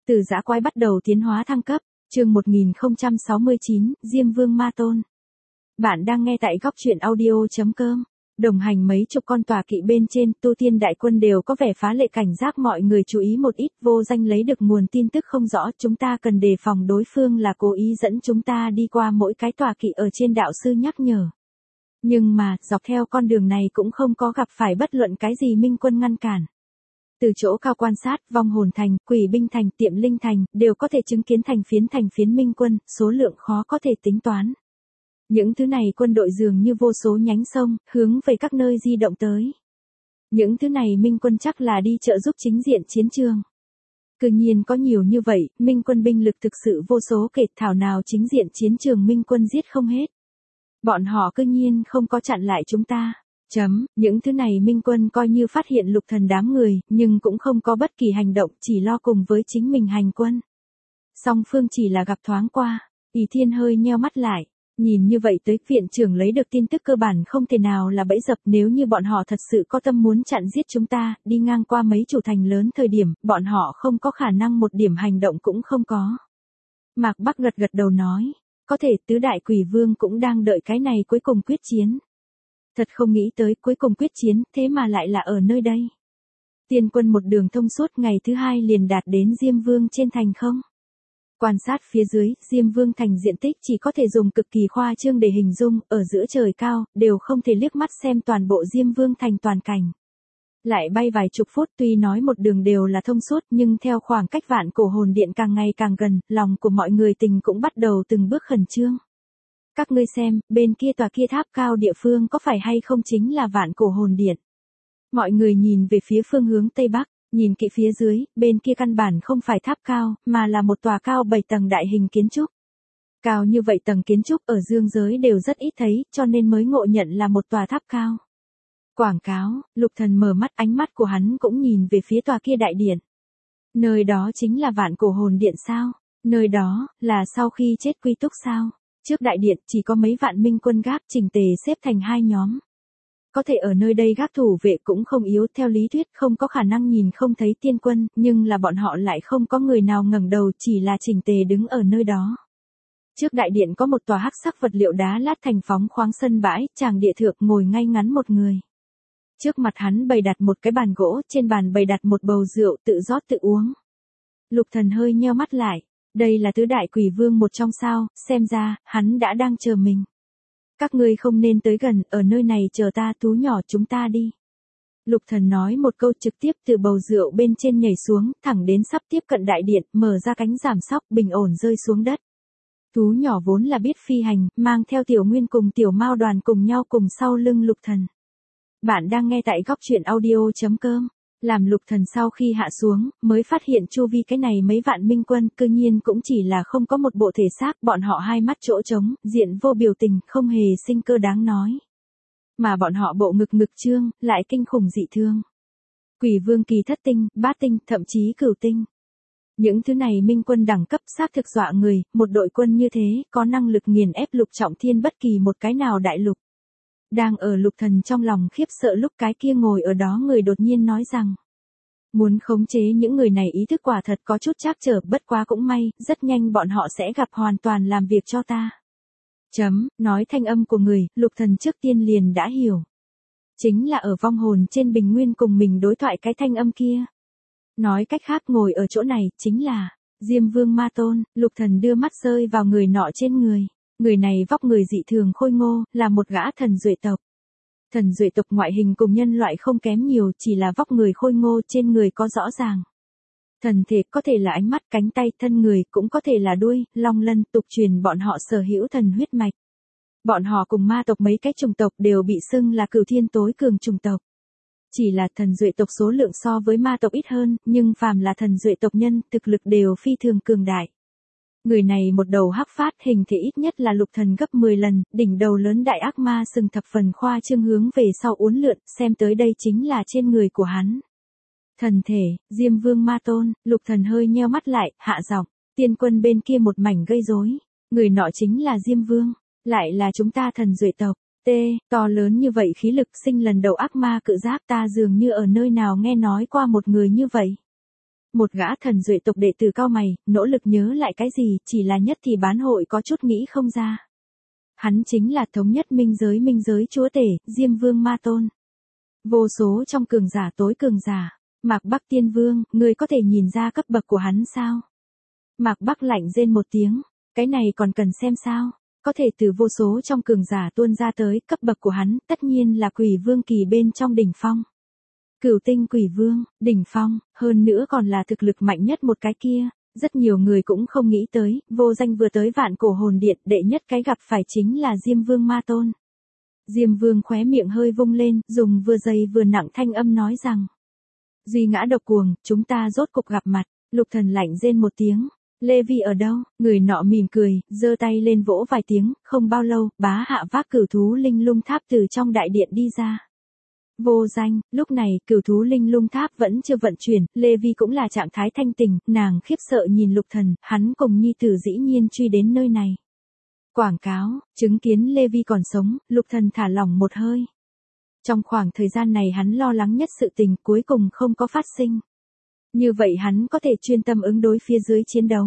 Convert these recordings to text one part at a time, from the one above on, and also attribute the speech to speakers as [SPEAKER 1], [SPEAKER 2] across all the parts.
[SPEAKER 1] Từ dã quái bắt đầu tiến hóa thăng cấp, chương 1069, Diêm Vương Ma Tôn. Bạn đang nghe tại góc truyện audio.com. Đồng hành mấy chục con tòa kỵ bên trên, tu tiên đại quân đều có vẻ phá lệ cảnh giác, mọi người chú ý một ít, vô danh lấy được nguồn tin tức không rõ, chúng ta cần đề phòng đối phương là cố ý dẫn chúng ta đi qua mỗi cái tòa kỵ ở trên, đạo sư nhắc nhở. Nhưng mà, dọc theo con đường này cũng không có gặp phải bất luận cái gì minh quân ngăn cản. Từ chỗ cao quan sát, vong hồn thành, quỷ binh thành, tiệm linh thành, đều có thể chứng kiến thành phiến minh quân, số lượng khó có thể tính toán. Những thứ này quân đội dường như vô số nhánh sông, hướng về các nơi di động tới. Những thứ này minh quân chắc là đi trợ giúp chính diện chiến trường. Cứ nhiên có nhiều như vậy, minh quân binh lực thực sự vô số kể, thảo nào chính diện chiến trường minh quân giết không hết. Bọn họ cứ nhiên không có chặn lại chúng ta. Những thứ này minh quân coi như phát hiện Lục Thần đám người, nhưng cũng không có bất kỳ hành động, chỉ lo cùng với chính mình hành quân. Song phương chỉ là gặp thoáng qua, Ỷ Thiên hơi nheo mắt lại, nhìn như vậy tới, viện trưởng lấy được tin tức cơ bản không thể nào là bẫy dập, nếu như bọn họ thật sự có tâm muốn chặn giết chúng ta, đi ngang qua mấy chủ thành lớn thời điểm, bọn họ không có khả năng một điểm hành động cũng không có. Mạc Bắc gật gật đầu nói, có thể tứ đại quỷ vương cũng đang đợi cái này cuối cùng quyết chiến. Thật không nghĩ tới cuối cùng quyết chiến, thế mà lại là ở nơi đây. Tiên quân một đường thông suốt, ngày thứ hai liền đạt đến Diêm Vương trên thành không. Quan sát phía dưới, Diêm Vương thành diện tích chỉ có thể dùng cực kỳ khoa trương để hình dung, ở giữa trời cao, đều không thể liếc mắt xem toàn bộ Diêm Vương thành toàn cảnh. Lại bay vài chục phút, tuy nói một đường đều là thông suốt, nhưng theo khoảng cách Vạn Cổ Hồn Điện càng ngày càng gần, lòng của mọi người tình cũng bắt đầu từng bước khẩn trương. Các ngươi xem, bên kia tòa kia tháp cao địa phương có phải hay không chính là Vạn Cổ Hồn Điện. Mọi người nhìn về phía phương hướng Tây Bắc, nhìn kỹ phía dưới, bên kia căn bản không phải tháp cao, mà là một tòa cao 7 tầng đại hình kiến trúc. Cao như vậy tầng kiến trúc ở dương giới đều rất ít thấy, cho nên mới ngộ nhận là một tòa tháp cao. Quảng cáo, Lục Thần mở mắt, ánh mắt của hắn cũng nhìn về phía tòa kia đại điện. Nơi đó chính là Vạn Cổ Hồn Điện sao? Nơi đó, là sau khi chết quy túc sao? Trước đại điện chỉ có mấy vạn minh quân gác chỉnh tề xếp thành hai nhóm. Có thể ở nơi đây gác thủ vệ cũng không yếu, theo lý thuyết không có khả năng nhìn không thấy tiên quân, nhưng là bọn họ lại không có người nào ngẩng đầu, chỉ là chỉnh tề đứng ở nơi đó. Trước đại điện có một tòa hắc sắc vật liệu đá lát thành phóng khoáng sân bãi, tràng địa thượng ngồi ngay ngắn một người. Trước mặt hắn bày đặt một cái bàn gỗ, trên bàn bày đặt một bầu rượu, tự rót tự uống. Lục Thần hơi nheo mắt lại. Đây là tứ đại quỷ vương một trong sao, xem ra, hắn đã đang chờ mình. Các ngươi không nên tới gần, ở nơi này chờ ta, thú nhỏ, chúng ta đi. Lục Thần nói một câu, trực tiếp từ bầu rượu bên trên nhảy xuống, thẳng đến sắp tiếp cận đại điện, mở ra cánh giảm sóc, bình ổn rơi xuống đất. Thú nhỏ vốn là biết phi hành, mang theo Tiểu Nguyên cùng Tiểu Mao đoàn cùng nhau cùng sau lưng Lục Thần. Bạn đang nghe tại góc truyện audio.com. Làm Lục Thần sau khi hạ xuống, mới phát hiện chu vi cái này mấy vạn minh quân, cư nhiên cũng chỉ là không có một bộ thể xác, bọn họ hai mắt chỗ trống, diện vô biểu tình, không hề sinh cơ đáng nói. Mà bọn họ bộ ngực trương, lại kinh khủng dị thương. Quỷ vương kỳ thất tinh, bát tinh, thậm chí cửu tinh. Những thứ này minh quân đẳng cấp xác thực dọa người, một đội quân như thế, có năng lực nghiền ép Lục Trọng Thiên bất kỳ một cái nào đại lục. Đang ở Lục Thần trong lòng khiếp sợ lúc cái kia ngồi ở đó người đột nhiên nói rằng. Muốn khống chế những người này ý thức quả thật có chút trắc trở, bất quá cũng may, rất nhanh bọn họ sẽ gặp hoàn toàn làm việc cho ta. Nói thanh âm của người, Lục Thần trước tiên liền đã hiểu. Chính là ở vong hồn trên bình nguyên cùng mình đối thoại cái thanh âm kia. Nói cách khác, ngồi ở chỗ này, chính là Diêm Vương Ma Tôn. Lục Thần đưa mắt rơi vào người nọ trên người. Người này vóc người dị thường khôi ngô, là một gã thần duệ tộc. Thần duệ tộc ngoại hình cùng nhân loại không kém nhiều, chỉ là vóc người khôi ngô, trên người có rõ ràng. Thần thể có thể là ánh mắt, cánh tay, thân người, cũng có thể là đuôi, long lân, tục truyền bọn họ sở hữu thần huyết mạch. Bọn họ cùng ma tộc mấy cái chủng tộc đều bị xưng là cửu thiên tối cường chủng tộc. Chỉ là thần duệ tộc số lượng so với ma tộc ít hơn, nhưng phàm là thần duệ tộc nhân, thực lực đều phi thường cường đại. Người này một đầu hắc phát, hình thể ít nhất là Lục Thần gấp 10 lần, đỉnh đầu lớn đại ác ma sừng thập phần khoa trương hướng về sau uốn lượn, xem tới đây chính là trên người của hắn. Thần thể, Diêm Vương Ma Tôn. Lục Thần hơi nheo mắt lại, hạ giọng, tiên quân bên kia một mảnh gây rối. Người nọ chính là Diêm Vương, lại là chúng ta thần duệ tộc. To lớn như vậy khí lực, sinh lần đầu ác ma cự giáp, ta dường như ở nơi nào nghe nói qua một người như vậy. Một gã thần duệ tộc đệ tử cao mày, nỗ lực nhớ lại cái gì, chỉ là nhất thì bán hội có chút nghĩ không ra. Hắn chính là thống nhất minh giới chúa tể, Diêm Vương Ma Tôn. Vô số trong cường giả tối cường giả. Mạc Bắc Tiên Vương, ngươi có thể nhìn ra cấp bậc của hắn sao? Mạc Bắc lạnh rên một tiếng, cái này còn cần xem sao? Có thể từ vô số trong cường giả tuôn ra tới, cấp bậc của hắn, tất nhiên là Quỷ Vương kỳ bên trong đỉnh phong. Cửu tinh Quỷ Vương, đỉnh phong, hơn nữa còn là thực lực mạnh nhất một cái kia. Rất nhiều người cũng không nghĩ tới, vô danh vừa tới Vạn Cổ Hồn Điện, đệ nhất cái gặp phải chính là Diêm Vương Ma Tôn. Diêm Vương khóe miệng hơi vung lên, dùng vừa dày vừa nặng thanh âm nói rằng. Duy ngã độc cuồng, chúng ta rốt cục gặp mặt. Lục Thần lạnh rên một tiếng. Lê Vi ở đâu? Người nọ mỉm cười, giơ tay lên vỗ vài tiếng, không bao lâu, bá hạ vác cửu thú linh lung tháp từ trong đại điện đi ra. Vô danh, lúc này, cửu thú linh lung tháp vẫn chưa vận chuyển, Lê Vi cũng là trạng thái thanh tình, nàng khiếp sợ nhìn Lục Thần, hắn cùng nhi tử dĩ nhiên truy đến nơi này. Quảng cáo, chứng kiến Lê Vi còn sống, Lục Thần thả lỏng một hơi. Trong khoảng thời gian này hắn lo lắng nhất sự tình cuối cùng không có phát sinh. Như vậy hắn có thể chuyên tâm ứng đối phía dưới chiến đấu.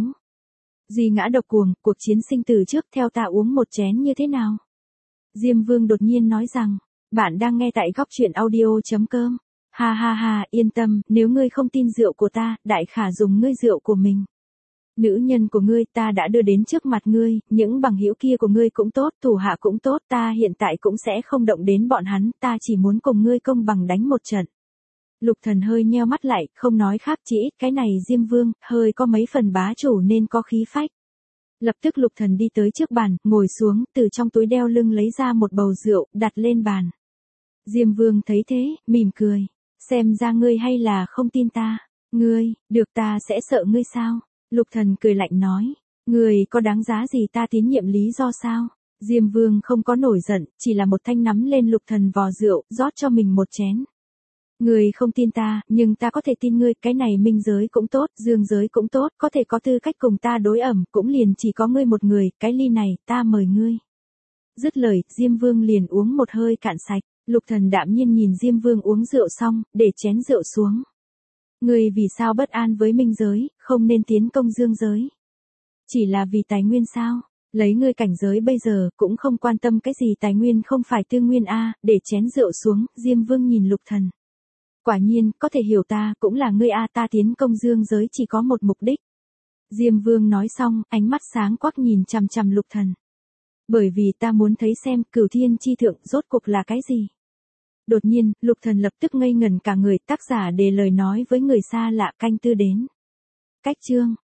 [SPEAKER 1] Duy ngã độc cuồng, cuộc chiến sinh tử trước theo ta uống một chén như thế nào? Diêm Vương đột nhiên nói rằng, bạn đang nghe tại góc truyện audio.com. Ha ha ha, yên tâm, nếu ngươi không tin rượu của ta, đại khả dùng ngươi rượu của mình. Nữ nhân của ngươi ta đã đưa đến trước mặt ngươi, những bằng hữu kia của ngươi cũng tốt, thủ hạ cũng tốt, ta hiện tại cũng sẽ không động đến bọn hắn, ta chỉ muốn cùng ngươi công bằng đánh một trận. Lục Thần hơi nheo mắt lại, không nói khác chỉ ít cái này Diêm Vương, hơi có mấy phần bá chủ nên có khí phách. Lập tức Lục Thần đi tới trước bàn, ngồi xuống, từ trong túi đeo lưng lấy ra một bầu rượu, đặt lên bàn. Diêm Vương thấy thế, mỉm cười. Xem ra ngươi hay là không tin ta. Ngươi, được ta sẽ sợ ngươi sao? Lục Thần cười lạnh nói. Ngươi có đáng giá gì ta tín nhiệm lý do sao? Diêm Vương không có nổi giận, chỉ là một thanh nắm lên Lục Thần vò rượu, rót cho mình một chén. Ngươi không tin ta, nhưng ta có thể tin ngươi, cái này minh giới cũng tốt, dương giới cũng tốt, có thể có tư cách cùng ta đối ẩm, cũng liền chỉ có ngươi một người, cái ly này, ta mời ngươi. Dứt lời, Diêm Vương liền uống một hơi cạn sạch, Lục Thần đạm nhiên nhìn Diêm Vương uống rượu xong, để chén rượu xuống. Ngươi vì sao bất an với minh giới, không nên tiến công dương giới? Chỉ là vì tài nguyên sao? Lấy ngươi cảnh giới bây giờ, cũng không quan tâm cái gì tài nguyên không phải tư nguyên a, để chén rượu xuống, Diêm Vương nhìn Lục Thần. Quả nhiên, có thể hiểu ta, cũng là ngươi a, ta tiến công dương giới chỉ có một mục đích. Diêm Vương nói xong, ánh mắt sáng quắc nhìn chằm chằm Lục Thần. Bởi vì ta muốn thấy xem, Cửu Thiên chi thượng rốt cuộc là cái gì. Đột nhiên, Lục Thần lập tức ngây ngẩn cả người, tác giả để lời nói với người xa lạ canh tư đến. Cách chương